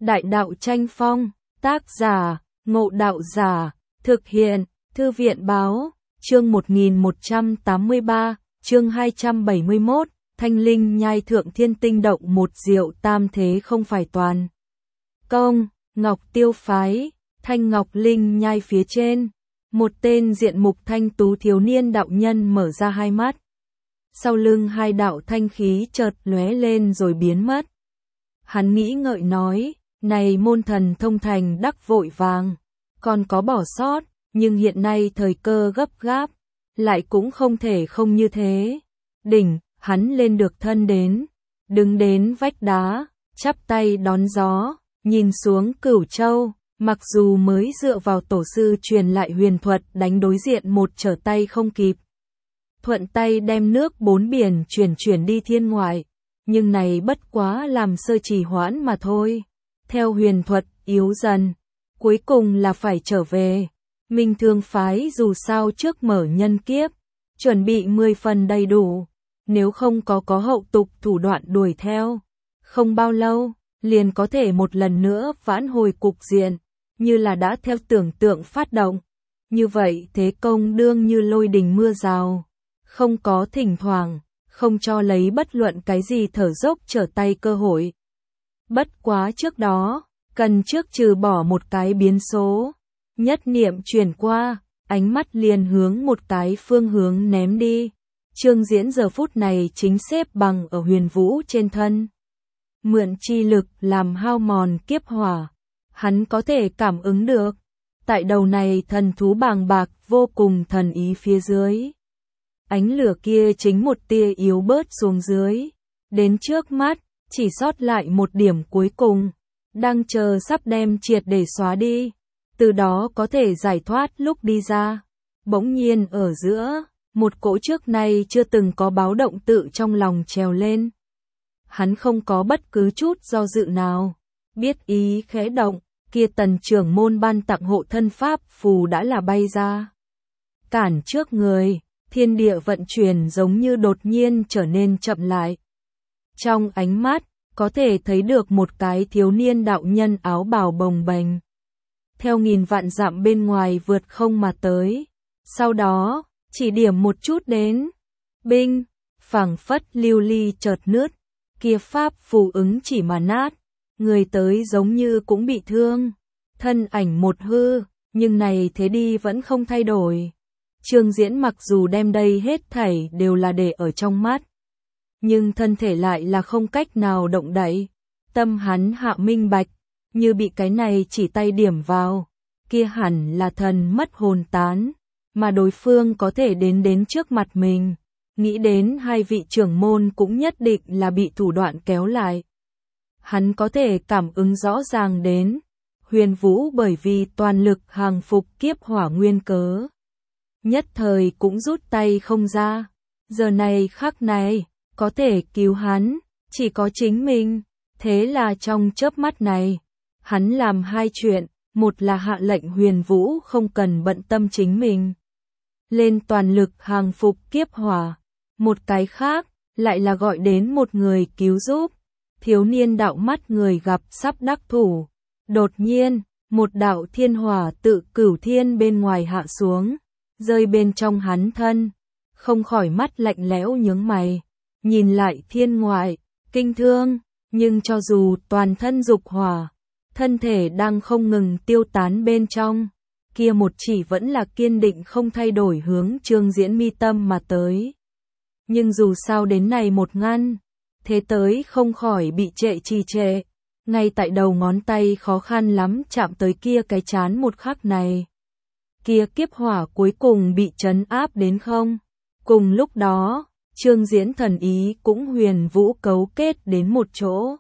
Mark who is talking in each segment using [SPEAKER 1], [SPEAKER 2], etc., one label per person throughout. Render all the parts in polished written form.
[SPEAKER 1] Đại đạo tranh phong, tác giả, Ngộ Đạo Giả, thực hiện, Thư viện Báo, chương 1183, chương 271, Thanh Linh nhai thượng thiên tinh động một diệu tam thế không phải toàn. Công, Ngọc Tiêu phái, Thanh Ngọc Linh nhai phía trên, một tên diện mục thanh tú thiếu niên đạo nhân mở ra hai mắt. Sau lưng hai đạo thanh khí chợt lóe lên rồi biến mất. Hắn nghĩ ngợi nói, này môn thần thông thành đắc vội vàng, còn có bỏ sót, nhưng hiện nay thời cơ gấp gáp, lại cũng không thể không như thế. Đỉnh, hắn lên được thân đến, đứng đến vách đá, chắp tay đón gió, nhìn xuống Cửu Châu, mặc dù mới dựa vào tổ sư truyền lại huyền thuật đánh đối diện một trở tay không kịp. Thuận tay đem nước bốn biển chuyển đi thiên ngoại, nhưng này bất quá làm sơ trì hoãn mà thôi. Theo huyền thuật yếu dần, cuối cùng là phải trở về. Minh Thương phái dù sao trước mở nhân kiếp, chuẩn bị 10 phần đầy đủ, nếu không có hậu tục thủ đoạn đuổi theo, không bao lâu liền có thể một lần nữa vãn hồi cục diện, như là đã theo tưởng tượng phát động. Như vậy thế công đương như lôi đình mưa rào, không có thỉnh thoảng, không cho lấy bất luận cái gì thở dốc trở tay cơ hội. Bất quá trước đó, cần trước trừ bỏ một cái biến số, nhất niệm chuyển qua, ánh mắt liền hướng một cái phương hướng ném đi. Trương Diễn giờ phút này chính xếp bằng ở Huyền Vũ trên thân. Mượn chi lực làm hao mòn kiếp hỏa, hắn có thể cảm ứng được. Tại đầu này thần thú bàng bạc vô cùng thần ý phía dưới. Ánh lửa kia chính một tia yếu bớt xuống dưới. Đến trước mắt, chỉ sót lại một điểm cuối cùng. Đang chờ sắp đem triệt để xóa đi. Từ đó có thể giải thoát lúc đi ra. Bỗng nhiên ở giữa, một cỗ trước nay chưa từng có báo động tự trong lòng trèo lên. Hắn không có bất cứ chút do dự nào. Biết ý khẽ động, kia Tần trưởng môn ban tặng hộ thân pháp phù đã là bay ra. Cản trước người, thiên địa vận chuyển giống như đột nhiên trở nên chậm lại. Trong ánh mắt, có thể thấy được một cái thiếu niên đạo nhân áo bào bồng bềnh. Theo nghìn vạn dặm bên ngoài vượt không mà tới. Sau đó, chỉ điểm một chút đến. Binh, phảng phất lưu ly chợt nứt. Kia pháp phù ứng chỉ mà nát. Người tới giống như cũng bị thương. Thân ảnh một hư, nhưng này thế đi vẫn không thay đổi. Trương Diễn mặc dù đem đây hết thảy đều là để ở trong mắt, nhưng thân thể lại là không cách nào động đậy. Tâm hắn hạ minh bạch, như bị cái này chỉ tay điểm vào, kia hẳn là thần mất hồn tán, mà đối phương có thể đến trước mặt mình. Nghĩ đến hai vị trưởng môn cũng nhất định là bị thủ đoạn kéo lại. Hắn có thể cảm ứng rõ ràng đến, Huyền Vũ bởi vì toàn lực hàng phục kiếp hỏa nguyên cớ. Nhất thời cũng rút tay không ra. Giờ này khắc này, có thể cứu hắn, chỉ có chính mình. Thế là trong chớp mắt này, hắn làm hai chuyện. Một là hạ lệnh Huyền Vũ không cần bận tâm chính mình, lên toàn lực hàng phục kiếp hỏa. Một cái khác, lại là gọi đến một người cứu giúp. Thiếu niên đạo mắt người gặp sắp đắc thủ. Đột nhiên, một đạo thiên hỏa tự cửu thiên bên ngoài hạ xuống, rơi bên trong hắn thân. Không khỏi mắt lạnh lẽo nhướng mày, nhìn lại thiên ngoại, kinh thương, nhưng cho dù toàn thân dục hỏa, thân thể đang không ngừng tiêu tán bên trong, kia một chỉ vẫn là kiên định không thay đổi hướng Trương Diễn mi tâm mà tới. Nhưng dù sao đến này một ngăn, thế tới không khỏi bị trì trệ, ngay tại đầu ngón tay khó khăn lắm chạm tới kia cái chán một khắc này. Kia kiếp hỏa cuối cùng bị trấn áp đến không. Cùng lúc đó, Trương Diễn thần ý cũng Huyền Vũ cấu kết đến một chỗ.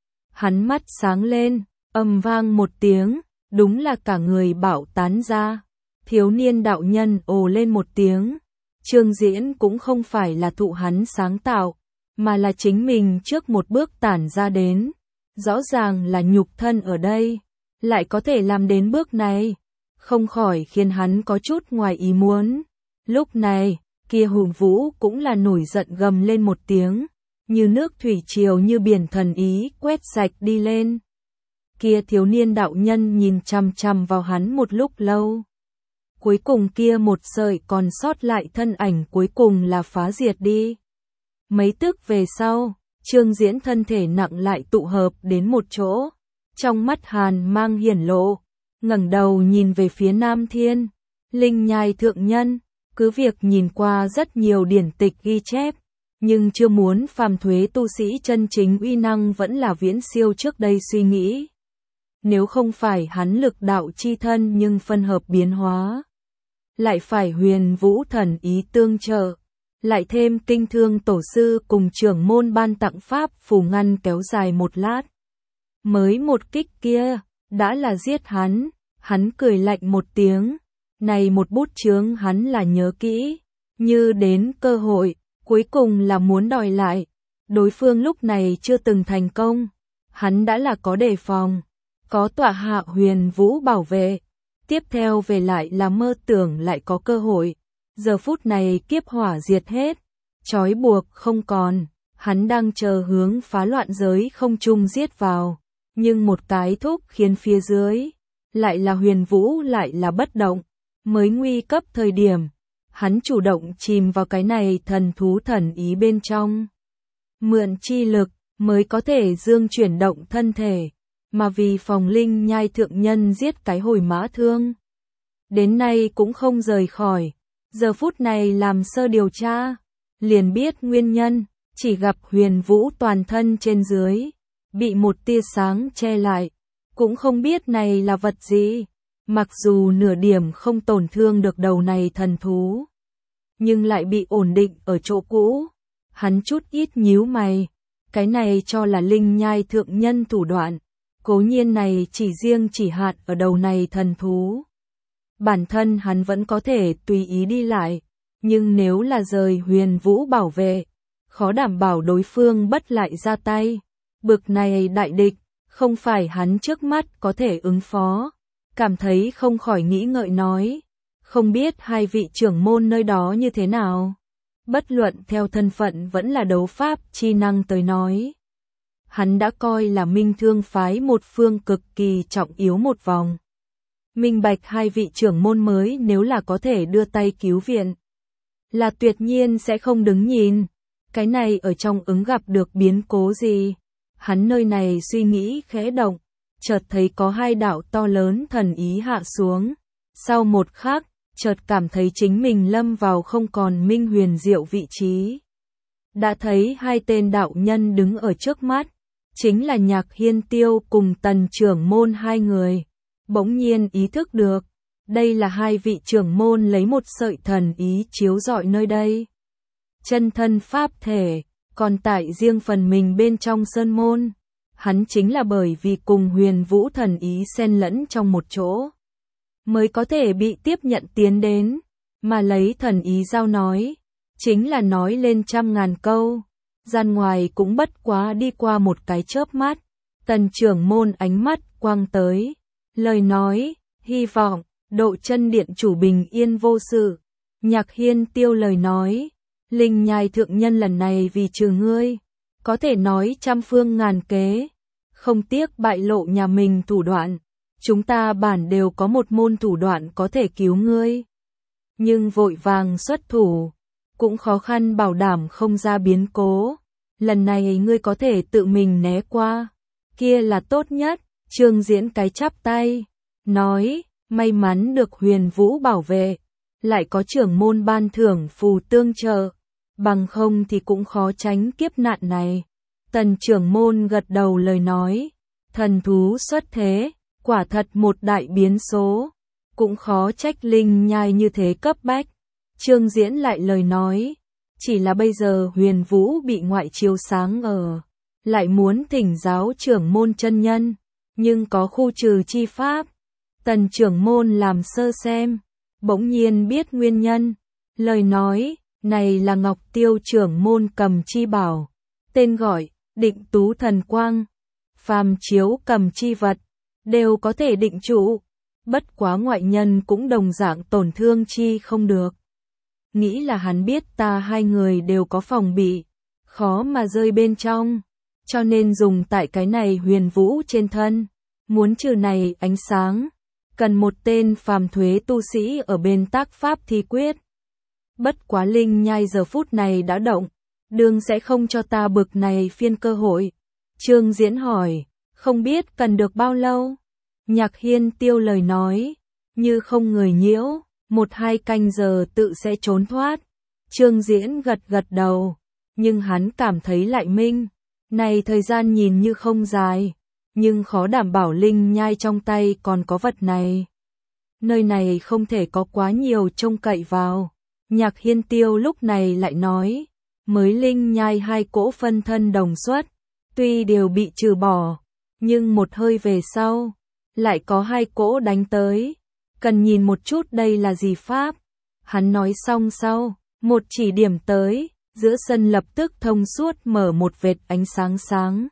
[SPEAKER 1] Hắn mắt sáng lên, ầm vang một tiếng, đúng là cả người bạo tán ra. Thiếu niên đạo nhân ồ lên một tiếng. Trương Diễn cũng không phải là thụ hắn sáng tạo, mà là chính mình trước một bước tản ra đến. Rõ ràng là nhục thân ở đây, lại có thể làm đến bước này, không khỏi khiến hắn có chút ngoài ý muốn. Lúc này, kia Hùng Vũ cũng là nổi giận gầm lên một tiếng, như nước thủy triều như biển thần ý quét sạch đi lên. kia thiếu niên đạo nhân nhìn chằm chằm vào hắn một lúc lâu. Cuối cùng kia một sợi còn sót lại thân ảnh cuối cùng là phá diệt đi. Mấy tức về sau, Trương Diễn thân thể nặng lại tụ hợp đến một chỗ. Trong mắt hàn mang hiển lộ, ngẩng đầu nhìn về phía Nam Thiên, Linh Nhai thượng nhân, cứ việc nhìn qua rất nhiều điển tịch ghi chép, nhưng chưa muốn phàm thuế tu sĩ chân chính uy năng vẫn là viễn siêu trước đây suy nghĩ. Nếu không phải hắn lực đạo chi thân nhưng phân hợp biến hóa, lại phải huyền vũ thần ý tương trợ, lại thêm kinh thương tổ sư cùng trưởng môn ban tặng pháp phù ngăn kéo dài một lát. Mới một kích kia, đã là giết hắn cười lạnh một tiếng, này một bút chướng hắn là nhớ kỹ, như đến cơ hội, cuối cùng là muốn đòi lại. Đối phương lúc này chưa từng thành công, hắn đã là có đề phòng, có tọa hạ huyền vũ bảo vệ, tiếp theo về lại là mơ tưởng lại có cơ hội. Giờ phút này kiếp hỏa diệt hết, trói buộc không còn, hắn đang chờ hướng phá loạn giới không trung giết vào, nhưng một cái thúc khiến phía dưới, lại là huyền vũ lại là bất động, mới nguy cấp thời điểm, hắn chủ động chìm vào cái này thần thú thần ý bên trong. Mượn chi lực, mới có thể dương chuyển động thân thể, mà vì phòng Linh Nhai thượng nhân giết cái hồi mã thương. Đến nay cũng không rời khỏi. Giờ phút này làm sơ điều tra, liền biết nguyên nhân, chỉ gặp huyền vũ toàn thân trên dưới, bị một tia sáng che lại, cũng không biết này là vật gì, mặc dù nửa điểm không tổn thương được đầu này thần thú, nhưng lại bị ổn định ở chỗ cũ, hắn chút ít nhíu mày, cái này cho là Linh Nhai thượng nhân thủ đoạn, cố nhiên này chỉ hạn ở đầu này thần thú. Bản thân hắn vẫn có thể tùy ý đi lại, nhưng nếu là rời huyền vũ bảo vệ, khó đảm bảo đối phương bất lại ra tay. Bực này đại địch, không phải hắn trước mắt có thể ứng phó, cảm thấy không khỏi nghĩ ngợi nói, không biết hai vị trưởng môn nơi đó như thế nào. Bất luận theo thân phận vẫn là đấu pháp chi năng tới nói. Hắn đã coi là Minh Thương phái một phương cực kỳ trọng yếu một vòng. Minh bạch hai vị trưởng môn mới nếu là có thể đưa tay cứu viện, là tuyệt nhiên sẽ không đứng nhìn. Cái này ở trong ứng gặp được biến cố gì? Hắn nơi này suy nghĩ khẽ động, chợt thấy có hai đạo to lớn thần ý hạ xuống. Sau một khắc, chợt cảm thấy chính mình lâm vào không còn minh huyền diệu vị trí. Đã thấy hai tên đạo nhân đứng ở trước mắt, chính là Nhạc Hiên Tiêu cùng Tần trưởng môn hai người. Bỗng nhiên ý thức được, đây là hai vị trưởng môn lấy một sợi thần ý chiếu rọi nơi đây. Chân thân pháp thể, còn tại riêng phần mình bên trong sơn môn, hắn chính là bởi vì cùng huyền vũ thần ý xen lẫn trong một chỗ, mới có thể bị tiếp nhận tiến đến, mà lấy thần ý giao nói, chính là nói lên trăm ngàn câu, gian ngoài cũng bất quá đi qua một cái chớp mắt. Tần trưởng môn ánh mắt quang tới, lời nói, hy vọng, độ chân điện chủ bình yên vô sự. Nhạc Hiên Tiêu lời nói, Linh Nhai thượng nhân lần này vì trừ ngươi, có thể nói trăm phương ngàn kế, không tiếc bại lộ nhà mình thủ đoạn, chúng ta bản đều có một môn thủ đoạn có thể cứu ngươi. Nhưng vội vàng xuất thủ, cũng khó khăn bảo đảm không ra biến cố, lần này ngươi có thể tự mình né qua, kia là tốt nhất. Trương Diễn cái chắp tay, nói, may mắn được huyền vũ bảo vệ, lại có trưởng môn ban thưởng phù tương trợ, bằng không thì cũng khó tránh kiếp nạn này. Tần trưởng môn gật đầu lời nói, thần thú xuất thế, quả thật một đại biến số, cũng khó trách Linh Nhai như thế cấp bách. Trương Diễn lại lời nói, chỉ là bây giờ huyền vũ bị ngoại chiếu sáng ở, lại muốn thỉnh giáo trưởng môn chân nhân, nhưng có khu trừ chi pháp. Tần trưởng môn làm sơ xem, bỗng nhiên biết nguyên nhân, lời nói, này là Ngọc Tiêu trưởng môn cầm chi bảo, tên gọi, định tú thần quang, phàm chiếu cầm chi vật, đều có thể định trụ, bất quá ngoại nhân cũng đồng dạng tổn thương chi không được. Nghĩ là hắn biết ta hai người đều có phòng bị, khó mà rơi bên trong, cho nên dùng tại cái này huyền vũ trên thân. Muốn trừ này ánh sáng, cần một tên phàm thuế tu sĩ ở bên tác pháp thi quyết. Bất quá linh nhai giờ phút này đã động, đương sẽ không cho ta bực này phiên cơ hội. Trương Diễn hỏi, không biết cần được bao lâu? Nhạc Hiên Tiêu lời nói, như không người nhiễu, 1-2 canh giờ tự sẽ trốn thoát. Trương Diễn gật gật đầu, nhưng hắn cảm thấy lại minh, này thời gian nhìn như không dài, nhưng khó đảm bảo linh nhai trong tay còn có vật này. Nơi này không thể có quá nhiều trông cậy vào. Nhạc Hiên Tiêu lúc này lại nói, mới linh nhai 2 cỗ phân thân đồng xuất, tuy đều bị trừ bỏ, nhưng một hơi về sau, lại có 2 cỗ đánh tới, cần nhìn một chút đây là gì pháp. Hắn nói xong sau, một chỉ điểm tới, giữa sân lập tức thông suốt mở một vệt ánh sáng sáng.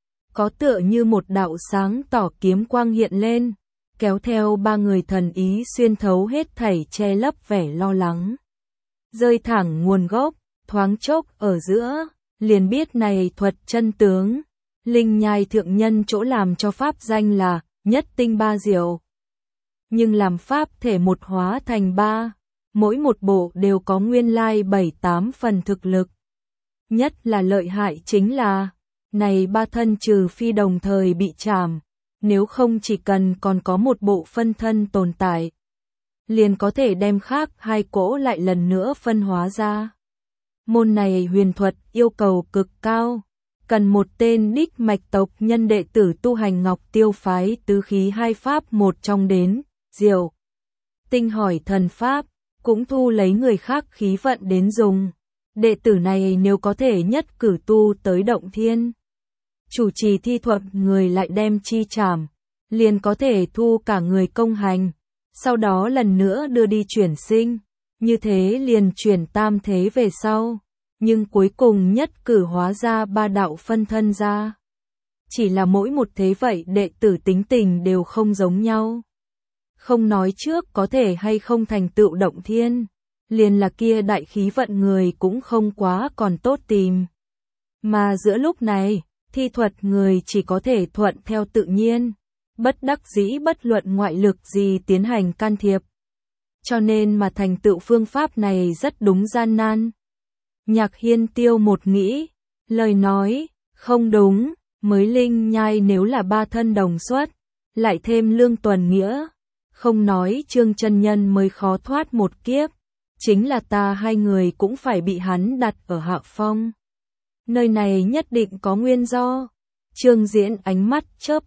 [SPEAKER 1] Có tựa như một đạo sáng tỏ kiếm quang hiện lên, kéo theo 3 người thần ý xuyên thấu hết thảy che lấp vẻ lo lắng. Rơi thẳng nguồn gốc, thoáng chốc ở giữa, liền biết này thuật chân tướng. Linh nhai thượng nhân chỗ làm cho pháp danh là nhất tinh ba diệu. Nhưng làm pháp thể một hóa thành 3, mỗi một bộ đều có nguyên lai 7-8 phần thực lực. Nhất là lợi hại chính là, này 3 thân trừ phi đồng thời bị chảm, nếu không chỉ cần còn có một bộ phân thân tồn tại, liền có thể đem khác 2 cỗ lại lần nữa phân hóa ra. Môn này huyền thuật yêu cầu cực cao, cần một tên đích mạch tộc nhân đệ tử tu hành Ngọc Tiêu phái tứ khí 2 pháp một trong đến, diệu. Tinh hỏi thần pháp, cũng thu lấy người khác khí vận đến dùng. Đệ tử này nếu có thể nhất cử tu tới động thiên, chủ trì thi thuật người lại đem chi trảm, liền có thể thu cả người công hành, sau đó lần nữa đưa đi chuyển sinh, như thế liền chuyển tam thế về sau, nhưng cuối cùng nhất cử hóa ra 3 đạo phân thân ra. Chỉ là mỗi một thế vậy đệ tử tính tình đều không giống nhau. Không nói trước có thể hay không thành tựu động thiên, liền là kia đại khí vận người cũng không quá còn tốt tìm. Mà giữa lúc này, thi thuật người chỉ có thể thuận theo tự nhiên, bất đắc dĩ bất luận ngoại lực gì tiến hành can thiệp. Cho nên mà thành tựu phương pháp này rất đúng gian nan. Nhạc Hiên Tiêu một nghĩ, lời nói, không đúng, mới linh nhai nếu là 3 thân đồng xuất, lại thêm Lương Tuần Nghĩa, không nói Trương chân nhân mới khó thoát một kiếp, chính là ta 2 người cũng phải bị hắn đặt ở hạ phong. Nơi này nhất định có nguyên do. Trương Diễn ánh mắt chớp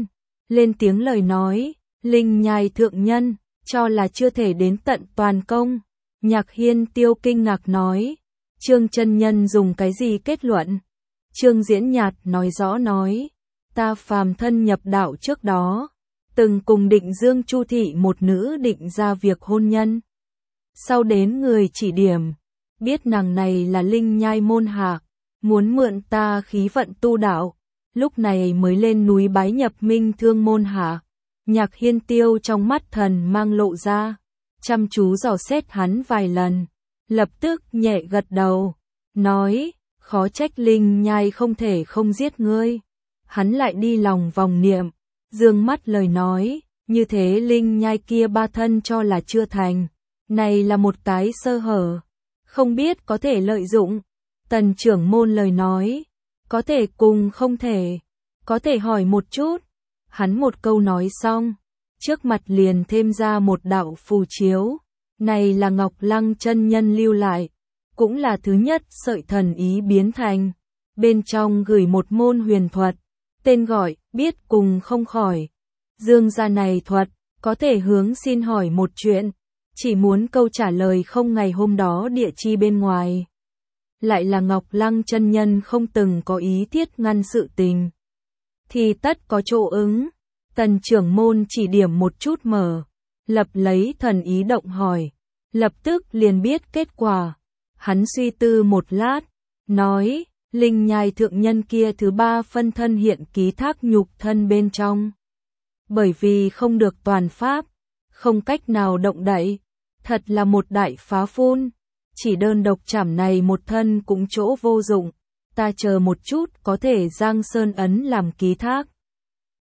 [SPEAKER 1] lên tiếng lời nói, linh nhai thượng nhân, cho là chưa thể đến tận toàn công. Nhạc Hiên Tiêu kinh ngạc nói, Trương chân nhân dùng cái gì kết luận? Trương Diễn nhạt nói rõ nói, ta phàm thân nhập đạo trước đó, từng cùng Định Dương Chu thị một nữ định ra việc hôn nhân. Sau đến người chỉ điểm, biết nàng này là linh nhai môn hạ, muốn mượn ta khí vận tu đạo, lúc này mới lên núi bái nhập Minh Thương môn hạ. Nhạc Hiên Tiêu trong mắt thần mang lộ ra, chăm chú dò xét hắn vài lần, lập tức nhẹ gật đầu, nói, khó trách linh nhai không thể không giết ngươi. Hắn lại đi lòng vòng niệm, dương mắt lời nói, như thế linh nhai kia 3 thân cho là chưa thành, này là một cái sơ hở, không biết có thể lợi dụng. Tần trưởng môn lời nói, có thể cùng không thể, có thể hỏi một chút. Hắn một câu nói xong, trước mặt liền thêm ra một đạo phù chiếu, này là Ngọc Lăng chân nhân lưu lại, cũng là thứ nhất sợi thần ý biến thành, bên trong gửi một môn huyền thuật, tên gọi biết cùng không khỏi. Dương gia này thuật, có thể hướng xin hỏi một chuyện, chỉ muốn câu trả lời không ngày hôm đó địa chi bên ngoài. Lại là Ngọc Lăng chân nhân không từng có ý thiết ngăn sự tình, thì tất có chỗ ứng. Tần trưởng môn chỉ điểm một chút mở, lập lấy thần ý động hỏi, lập tức liền biết kết quả. Hắn suy tư một lát, nói, linh nhai thượng nhân kia thứ 3 phân thân hiện ký thác nhục thân bên trong. Bởi vì không được toàn pháp, không cách nào động đậy, thật là một đại phá phun. Chỉ đơn độc chảm này một thân cũng chỗ vô dụng, ta chờ một chút có thể giang sơn ấn làm ký thác.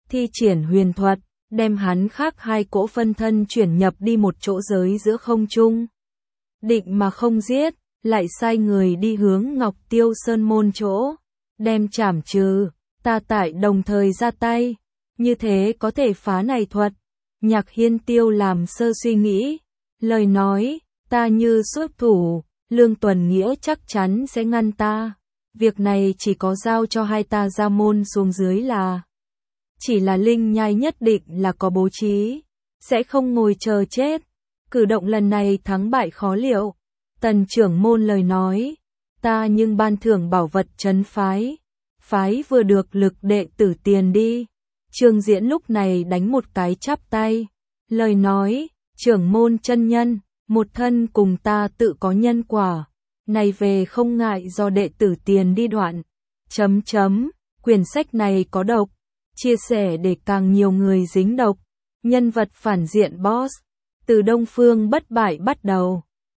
[SPEAKER 1] thi triển huyền thuật, đem hắn khác hai cỗ phân thân chuyển nhập đi một chỗ giới giữa không trung. Định mà không giết, lại sai người đi hướng Ngọc Tiêu Sơn môn chỗ, đem trảm trừ, ta tại đồng thời ra tay, như thế có thể phá này thuật. Nhạc Hiên Tiêu làm sơ suy nghĩ, lời nói, ta như xuất thủ, Lương Tuần Nghĩa chắc chắn sẽ ngăn ta. Việc này chỉ có giao cho hai ta ra môn xuống dưới là. Chỉ là Linh Nhai nhất định là có bố trí, sẽ không ngồi chờ chết. Cử động lần này thắng bại khó liệu. Tần trưởng môn lời nói, ta nhưng ban thưởng bảo vật trấn phái. Phái vừa được lực đệ tử tiền đi. Trương Diễn lúc này đánh một cái chắp tay. Lời nói, trưởng môn chân nhân, một thân cùng ta tự có nhân quả. Này về không ngại do đệ tử tiền đi đoạn. Quyển sách này có độc. Chia sẻ để càng nhiều người dính độc. Nhân vật phản diện boss. Từ Đông Phương bất bại bắt đầu.